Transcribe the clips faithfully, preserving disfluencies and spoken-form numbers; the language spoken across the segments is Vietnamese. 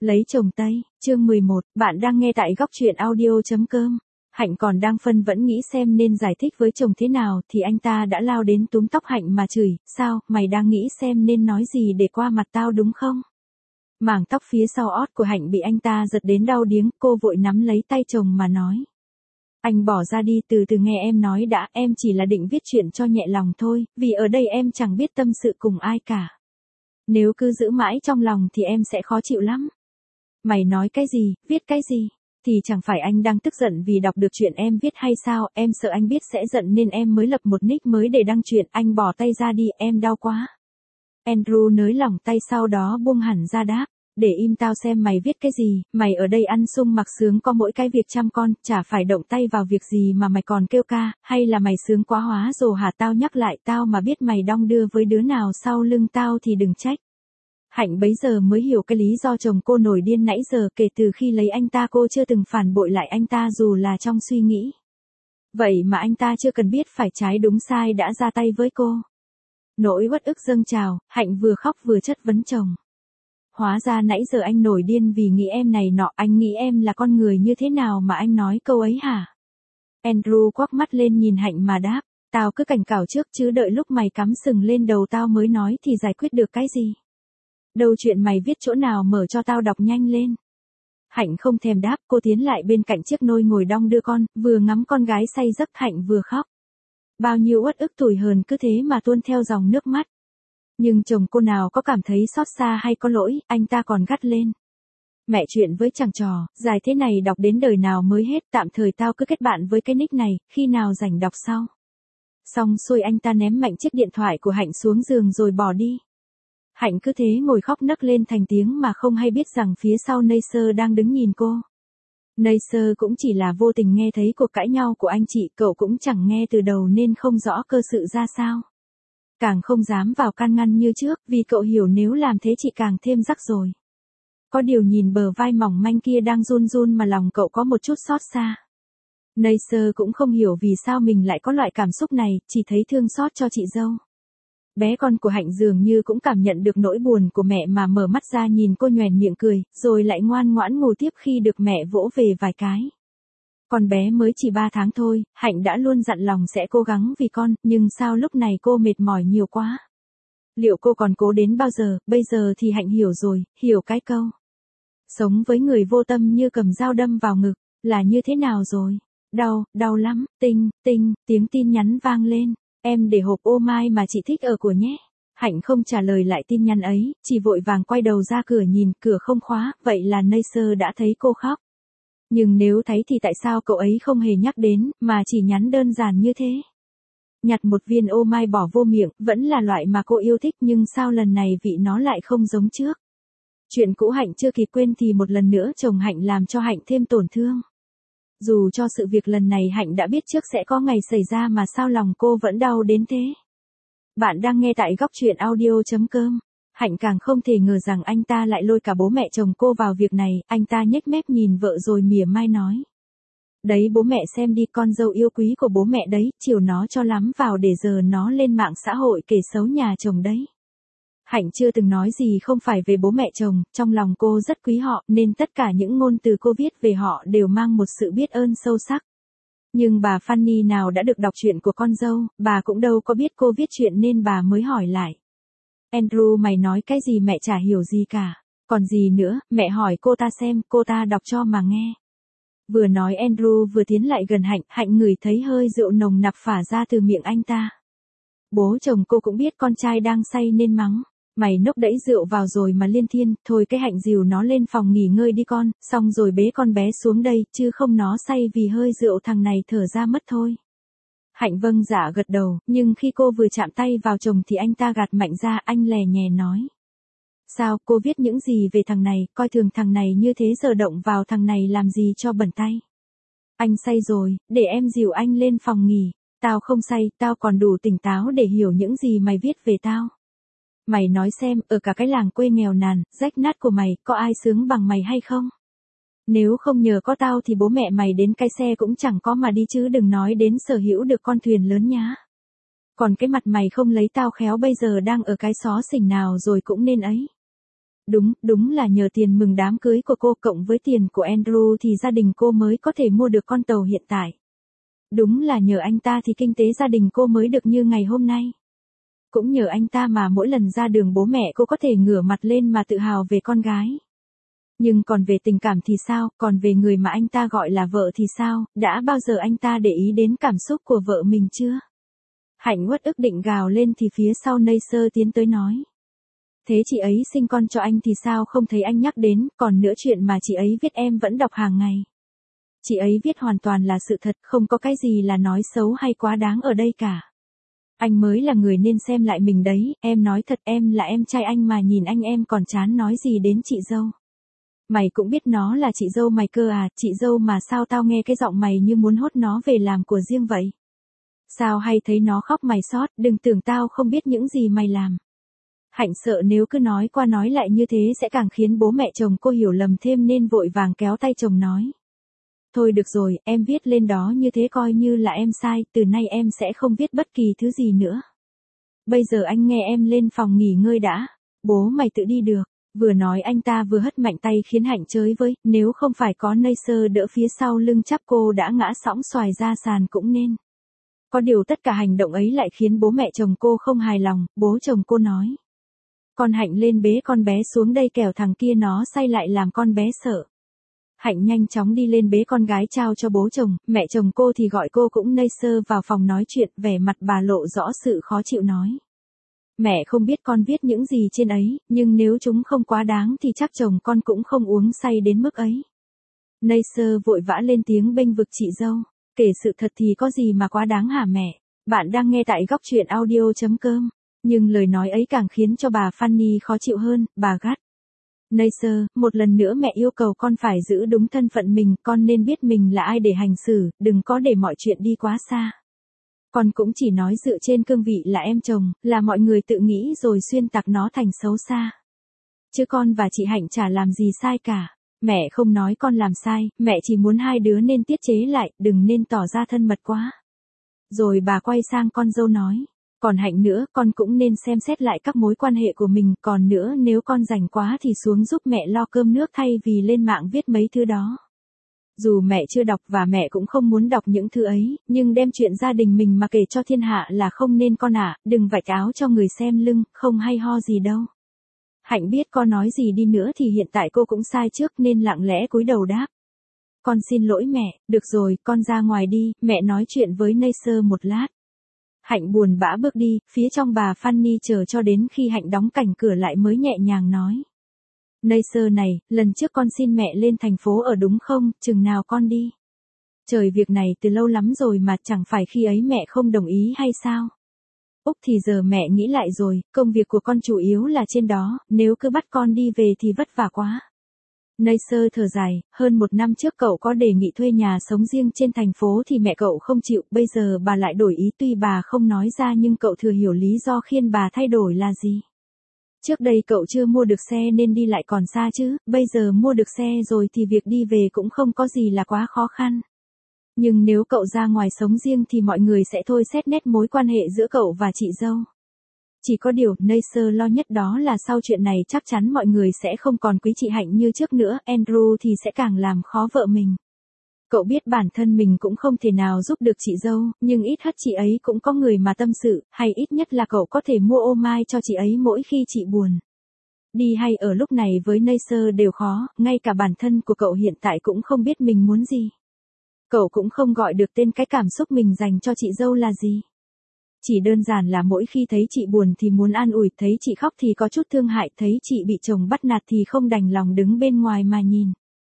Lấy chồng Tây, chương mười một, bạn đang nghe tại góc truyện audio.com. Hạnh còn đang phân vẫn nghĩ xem nên giải thích với chồng thế nào thì anh ta đã lao đến túm tóc Hạnh mà chửi, sao, mày đang nghĩ xem nên nói gì để qua mặt tao đúng không? Mảng tóc phía sau ót của Hạnh bị anh ta giật đến đau điếng, cô vội nắm lấy tay chồng mà nói. Anh bỏ ra đi, từ từ nghe em nói đã, em chỉ là định viết chuyện cho nhẹ lòng thôi, vì ở đây em chẳng biết tâm sự cùng ai cả. Nếu cứ giữ mãi trong lòng thì em sẽ khó chịu lắm. Mày nói cái gì, viết cái gì? Thì chẳng phải anh đang tức giận vì đọc được chuyện em viết hay sao, em sợ anh biết sẽ giận nên em mới lập một nick mới để đăng chuyện, anh bỏ tay ra đi, em đau quá. Andrew nới lỏng tay sau đó buông hẳn ra đáp, để im tao xem mày viết cái gì, mày ở đây ăn sung mặc sướng có mỗi cái việc chăm con, chả phải động tay vào việc gì mà mày còn kêu ca, hay là mày sướng quá hóa rồi hả? Tao nhắc lại, tao mà biết mày đong đưa với đứa nào sau lưng tao thì đừng trách. Hạnh bấy giờ mới hiểu cái lý do chồng cô nổi điên nãy giờ, kể từ khi lấy anh ta cô chưa từng phản bội lại anh ta dù là trong suy nghĩ. Vậy mà anh ta chưa cần biết phải trái đúng sai đã ra tay với cô. Nỗi uất ức dâng trào, Hạnh vừa khóc vừa chất vấn chồng. Hóa ra nãy giờ anh nổi điên vì nghĩ em này nọ, anh nghĩ em là con người như thế nào mà anh nói câu ấy hả? Andrew quắc mắt lên nhìn Hạnh mà đáp, tao cứ cảnh cáo trước chứ đợi lúc mày cắm sừng lên đầu tao mới nói thì giải quyết được cái gì? Đâu chuyện mày viết chỗ nào mở cho tao đọc nhanh lên. Hạnh không thèm đáp, cô tiến lại bên cạnh chiếc nôi ngồi đong đưa con, vừa ngắm con gái say giấc Hạnh vừa khóc. Bao nhiêu uất ức tủi hờn cứ thế mà tuôn theo dòng nước mắt. Nhưng chồng cô nào có cảm thấy xót xa hay có lỗi, anh ta còn gắt lên. Mẹ chuyện với chàng trò, dài thế này đọc đến đời nào mới hết, tạm thời tao cứ kết bạn với cái nick này, khi nào rảnh đọc sau. Xong xuôi anh ta ném mạnh chiếc điện thoại của Hạnh xuống giường rồi bỏ đi. Hạnh cứ thế ngồi khóc nấc lên thành tiếng mà không hay biết rằng phía sau Neisser đang đứng nhìn cô. Neisser cũng chỉ là vô tình nghe thấy cuộc cãi nhau của anh chị, cậu cũng chẳng nghe từ đầu nên không rõ cơ sự ra sao. Càng không dám vào can ngăn như trước, vì cậu hiểu nếu làm thế chị càng thêm rắc rồi. Có điều nhìn bờ vai mỏng manh kia đang run run mà lòng cậu có một chút xót xa. Neisser cũng không hiểu vì sao mình lại có loại cảm xúc này, chỉ thấy thương xót cho chị dâu. Bé con của Hạnh dường như cũng cảm nhận được nỗi buồn của mẹ mà mở mắt ra nhìn cô nhoẻn miệng cười, rồi lại ngoan ngoãn ngủ tiếp khi được mẹ vỗ về vài cái. Con bé mới chỉ ba tháng thôi, Hạnh đã luôn dặn lòng sẽ cố gắng vì con, nhưng sao lúc này cô mệt mỏi nhiều quá? Liệu cô còn cố đến bao giờ? Bây giờ thì Hạnh hiểu rồi, hiểu cái câu. Sống với người vô tâm như cầm dao đâm vào ngực, là như thế nào rồi? Đau, đau lắm, tinh, tinh, tiếng tin nhắn vang lên. Em để hộp ô mai mà chị thích ở của nhé. Hạnh không trả lời lại tin nhắn ấy, chỉ vội vàng quay đầu ra cửa nhìn, cửa không khóa, vậy là Neisser đã thấy cô khóc. Nhưng nếu thấy thì tại sao cậu ấy không hề nhắc đến, mà chỉ nhắn đơn giản như thế? Nhặt một viên ô mai bỏ vô miệng, vẫn là loại mà cô yêu thích nhưng sao lần này vị nó lại không giống trước? Chuyện cũ Hạnh chưa kịp quên thì một lần nữa chồng Hạnh làm cho Hạnh thêm tổn thương. Dù cho sự việc lần này Hạnh đã biết trước sẽ có ngày xảy ra mà sao lòng cô vẫn đau đến thế. Bạn đang nghe tại góc truyện audio.com. Hạnh càng không thể ngờ rằng anh ta lại lôi cả bố mẹ chồng cô vào việc này, anh ta nhếch mép nhìn vợ rồi mỉa mai nói. Đấy bố mẹ xem đi, con dâu yêu quý của bố mẹ đấy, chiều nó cho lắm vào để giờ nó lên mạng xã hội kể xấu nhà chồng đấy. Hạnh chưa từng nói gì không phải về bố mẹ chồng, trong lòng cô rất quý họ nên tất cả những ngôn từ cô viết về họ đều mang một sự biết ơn sâu sắc. Nhưng bà Fanny nào đã được đọc chuyện của con dâu, bà cũng đâu có biết cô viết chuyện nên bà mới hỏi lại. Andrew mày nói cái gì mẹ chả hiểu gì cả, còn gì nữa, mẹ hỏi cô ta xem, cô ta đọc cho mà nghe. Vừa nói Andrew vừa tiến lại gần Hạnh, Hạnh ngửi thấy hơi rượu nồng nặc phả ra từ miệng anh ta. Bố chồng cô cũng biết con trai đang say nên mắng. Mày nốc đẫy rượu vào rồi mà liên thiên, thôi cái Hạnh dìu nó lên phòng nghỉ ngơi đi con, xong rồi bế con bé xuống đây, chứ không nó say vì hơi rượu thằng này thở ra mất thôi. Hạnh vâng dạ gật đầu, nhưng khi cô vừa chạm tay vào chồng thì anh ta gạt mạnh ra, anh lè nhè nói. Sao, cô viết những gì về thằng này, coi thường thằng này như thế giờ động vào thằng này làm gì cho bẩn tay. Anh say rồi, để em dìu anh lên phòng nghỉ, tao không say, tao còn đủ tỉnh táo để hiểu những gì mày viết về tao. Mày nói xem, ở cả cái làng quê nghèo nàn, rách nát của mày, có ai sướng bằng mày hay không? Nếu không nhờ có tao thì bố mẹ mày đến cái xe cũng chẳng có mà đi chứ đừng nói đến sở hữu được con thuyền lớn nhá. Còn cái mặt mày không lấy tao khéo bây giờ đang ở cái xó xỉnh nào rồi cũng nên ấy. Đúng, đúng là nhờ tiền mừng đám cưới của cô cộng với tiền của Andrew thì gia đình cô mới có thể mua được con tàu hiện tại. Đúng là nhờ anh ta thì kinh tế gia đình cô mới được như ngày hôm nay. Cũng nhờ anh ta mà mỗi lần ra đường bố mẹ cô có thể ngửa mặt lên mà tự hào về con gái. Nhưng còn về tình cảm thì sao, còn về người mà anh ta gọi là vợ thì sao, đã bao giờ anh ta để ý đến cảm xúc của vợ mình chưa? Hạnh uất ức định gào lên thì phía sau Neysser tiến tới nói. Thế chị ấy sinh con cho anh thì sao không thấy anh nhắc đến, còn nữa chuyện mà chị ấy viết em vẫn đọc hàng ngày. Chị ấy viết hoàn toàn là sự thật, không có cái gì là nói xấu hay quá đáng ở đây cả. Anh mới là người nên xem lại mình đấy, em nói thật em là em trai anh mà nhìn anh em còn chán nói gì đến chị dâu. Mày cũng biết nó là chị dâu mày cơ à, chị dâu mà sao tao nghe cái giọng mày như muốn hốt nó về làm của riêng vậy. Sao hay thấy nó khóc mày xót, đừng tưởng tao không biết những gì mày làm. Hạnh sợ nếu cứ nói qua nói lại như thế sẽ càng khiến bố mẹ chồng cô hiểu lầm thêm nên vội vàng kéo tay chồng nói. Thôi được rồi, em viết lên đó như thế coi như là em sai, từ nay em sẽ không viết bất kỳ thứ gì nữa. Bây giờ anh nghe em lên phòng nghỉ ngơi đã, bố mày tự đi được. Vừa nói anh ta vừa hất mạnh tay khiến Hạnh chới với, nếu không phải có Neysser đỡ phía sau lưng chắc cô đã ngã sõng xoài ra sàn cũng nên. Có điều tất cả hành động ấy lại khiến bố mẹ chồng cô không hài lòng, bố chồng cô nói. Con Hạnh lên bế con bé xuống đây kẻo thằng kia nó say lại làm con bé sợ. Hạnh nhanh chóng đi lên bế con gái trao cho bố chồng, mẹ chồng cô thì gọi cô cũng Neysser vào phòng nói chuyện, vẻ mặt bà lộ rõ sự khó chịu nói. Mẹ không biết con viết những gì trên ấy, nhưng nếu chúng không quá đáng thì chắc chồng con cũng không uống say đến mức ấy. Neysser vội vã lên tiếng bênh vực chị dâu. Kể sự thật thì có gì mà quá đáng hả mẹ? Bạn đang nghe tại góc truyện audio chấm com. Nhưng lời nói ấy càng khiến cho bà Fanny khó chịu hơn, bà gắt. Neysser, một lần nữa mẹ yêu cầu con phải giữ đúng thân phận mình, con nên biết mình là ai để hành xử, đừng có để mọi chuyện đi quá xa. Con cũng chỉ nói dựa trên cương vị là em chồng, là mọi người tự nghĩ rồi xuyên tạc nó thành xấu xa. Chứ con và chị Hạnh chả làm gì sai cả. Mẹ không nói con làm sai, mẹ chỉ muốn hai đứa nên tiết chế lại, đừng nên tỏ ra thân mật quá. Rồi bà quay sang con dâu nói. Còn Hạnh nữa, con cũng nên xem xét lại các mối quan hệ của mình, còn nữa nếu con rảnh quá thì xuống giúp mẹ lo cơm nước thay vì lên mạng viết mấy thứ đó. Dù mẹ chưa đọc và mẹ cũng không muốn đọc những thứ ấy, nhưng đem chuyện gia đình mình mà kể cho thiên hạ là không nên con ạ, à, đừng vạch áo cho người xem lưng, không hay ho gì đâu. Hạnh biết con nói gì đi nữa thì hiện tại cô cũng sai trước nên lặng lẽ cúi đầu đáp. Con xin lỗi mẹ, được rồi, con ra ngoài đi, mẹ nói chuyện với Neysser một lát. Hạnh buồn bã bước đi, phía trong bà Fanny chờ cho đến khi Hạnh đóng cảnh cửa lại mới nhẹ nhàng nói. Neysser này, lần trước con xin mẹ lên thành phố ở đúng không, chừng nào con đi. Trời việc này từ lâu lắm rồi mà chẳng phải khi ấy mẹ không đồng ý hay sao? Úc thì giờ mẹ nghĩ lại rồi, công việc của con chủ yếu là trên đó, nếu cứ bắt con đi về thì vất vả quá. Neysser thở dài, hơn một năm trước cậu có đề nghị thuê nhà sống riêng trên thành phố thì mẹ cậu không chịu, bây giờ bà lại đổi ý tuy bà không nói ra nhưng cậu thừa hiểu lý do khiến bà thay đổi là gì. Trước đây cậu chưa mua được xe nên đi lại còn xa chứ, bây giờ mua được xe rồi thì việc đi về cũng không có gì là quá khó khăn. Nhưng nếu cậu ra ngoài sống riêng thì mọi người sẽ thôi xét nét mối quan hệ giữa cậu và chị dâu. Chỉ có điều, Neysser lo nhất đó là sau chuyện này chắc chắn mọi người sẽ không còn quý chị Hạnh như trước nữa, Andrew thì sẽ càng làm khó vợ mình. Cậu biết bản thân mình cũng không thể nào giúp được chị dâu, nhưng ít nhất chị ấy cũng có người mà tâm sự, hay ít nhất là cậu có thể mua ô mai cho chị ấy mỗi khi chị buồn. Đi hay ở lúc này với Neysser đều khó, ngay cả bản thân của cậu hiện tại cũng không biết mình muốn gì. Cậu cũng không gọi được tên cái cảm xúc mình dành cho chị dâu là gì. Chỉ đơn giản là mỗi khi thấy chị buồn thì muốn an ủi, thấy chị khóc thì có chút thương hại, thấy chị bị chồng bắt nạt thì không đành lòng đứng bên ngoài mà nhìn.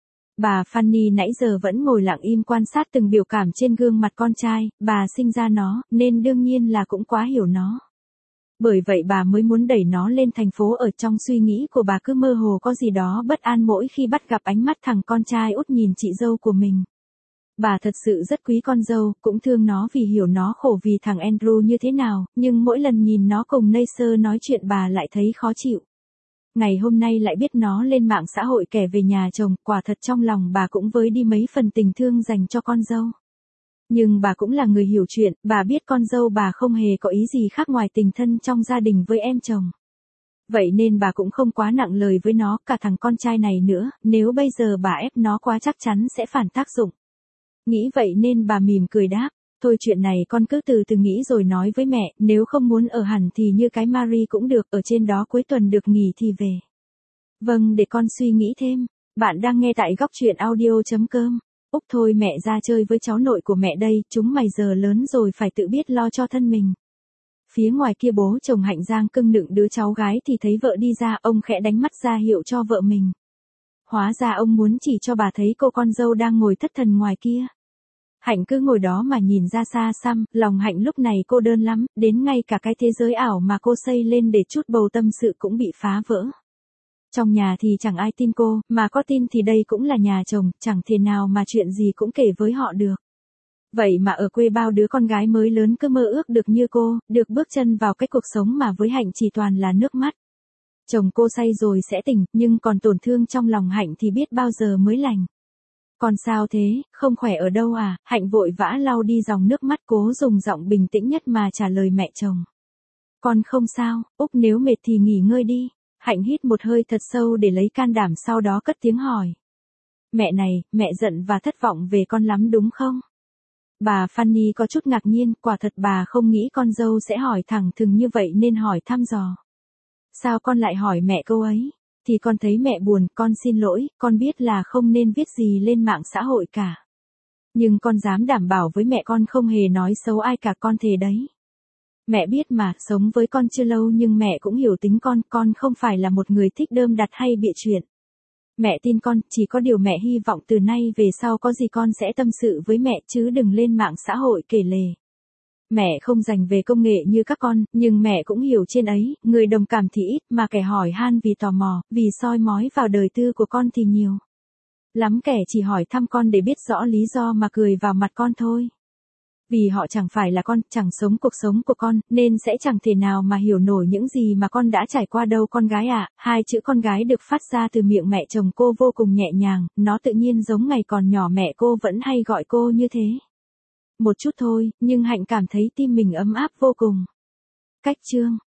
Bà Fanny nãy giờ vẫn ngồi lặng im quan sát từng biểu cảm trên gương mặt con trai, bà sinh ra nó, nên đương nhiên là cũng quá hiểu nó. Bởi vậy bà mới muốn đẩy nó lên thành phố, ở trong suy nghĩ của bà cứ mơ hồ có gì đó bất an mỗi khi bắt gặp ánh mắt thằng con trai út nhìn chị dâu của mình. Bà thật sự rất quý con dâu, cũng thương nó vì hiểu nó khổ vì thằng Andrew như thế nào, nhưng mỗi lần nhìn nó cùng Neysser nói chuyện bà lại thấy khó chịu. Ngày hôm nay lại biết nó lên mạng xã hội kể về nhà chồng, quả thật trong lòng bà cũng với đi mấy phần tình thương dành cho con dâu. Nhưng bà cũng là người hiểu chuyện, bà biết con dâu bà không hề có ý gì khác ngoài tình thân trong gia đình với em chồng. Vậy nên bà cũng không quá nặng lời với nó, cả thằng con trai này nữa, nếu bây giờ bà ép nó quá chắc chắn sẽ phản tác dụng. Nghĩ vậy nên bà mỉm cười đáp, thôi chuyện này con cứ từ từ nghĩ rồi nói với mẹ, nếu không muốn ở hẳn thì như cái Marie cũng được, ở trên đó cuối tuần được nghỉ thì về. Vâng, để con suy nghĩ thêm. Bạn đang nghe tại góc truyện audio.com. Úc thôi mẹ ra chơi với cháu nội của mẹ đây, chúng mày giờ lớn rồi phải tự biết lo cho thân mình. Phía ngoài kia bố chồng Hạnh giang cưng nựng đứa cháu gái thì thấy vợ đi ra, ông khẽ đánh mắt ra hiệu cho vợ mình. Hóa ra ông muốn chỉ cho bà thấy cô con dâu đang ngồi thất thần ngoài kia. Hạnh cứ ngồi đó mà nhìn ra xa xăm, lòng Hạnh lúc này cô đơn lắm, đến ngay cả cái thế giới ảo mà cô xây lên để chút bầu tâm sự cũng bị phá vỡ. Trong nhà thì chẳng ai tin cô, mà có tin thì đây cũng là nhà chồng, chẳng thể nào mà chuyện gì cũng kể với họ được. Vậy mà ở quê bao đứa con gái mới lớn cứ mơ ước được như cô, được bước chân vào cái cuộc sống mà với Hạnh chỉ toàn là nước mắt. Chồng cô say rồi sẽ tỉnh, nhưng còn tổn thương trong lòng Hạnh thì biết bao giờ mới lành. Còn sao thế, không khỏe ở đâu à? Hạnh vội vã lau đi dòng nước mắt, cố dùng giọng bình tĩnh nhất mà trả lời mẹ chồng. Con không sao, Úc nếu mệt thì nghỉ ngơi đi. Hạnh hít một hơi thật sâu để lấy can đảm, sau đó cất tiếng hỏi. Mẹ này, mẹ giận và thất vọng về con lắm đúng không? Bà Fanny có chút ngạc nhiên, quả thật bà không nghĩ con dâu sẽ hỏi thẳng thừng như vậy nên hỏi thăm dò. Sao con lại hỏi mẹ câu ấy? Thì con thấy mẹ buồn, con xin lỗi, con biết là không nên viết gì lên mạng xã hội cả. Nhưng con dám đảm bảo với mẹ con không hề nói xấu ai cả, con thề đấy. Mẹ biết mà, sống với con chưa lâu nhưng mẹ cũng hiểu tính con, con không phải là một người thích đơm đặt hay bịa chuyện. Mẹ tin con, chỉ có điều mẹ hy vọng từ nay về sau có gì con sẽ tâm sự với mẹ chứ đừng lên mạng xã hội kể lể. Mẹ không dành về công nghệ như các con, nhưng mẹ cũng hiểu trên ấy, người đồng cảm thì ít, mà kẻ hỏi han vì tò mò, vì soi mói vào đời tư của con thì nhiều. Lắm kẻ chỉ hỏi thăm con để biết rõ lý do mà cười vào mặt con thôi. Vì họ chẳng phải là con, chẳng sống cuộc sống của con, nên sẽ chẳng thể nào mà hiểu nổi những gì mà con đã trải qua đâu con gái ạ. À. Hai chữ con gái được phát ra từ miệng mẹ chồng cô vô cùng nhẹ nhàng, nó tự nhiên giống ngày còn nhỏ mẹ cô vẫn hay gọi cô như thế. Một chút thôi, nhưng Hạnh cảm thấy tim mình ấm áp vô cùng. Cách chương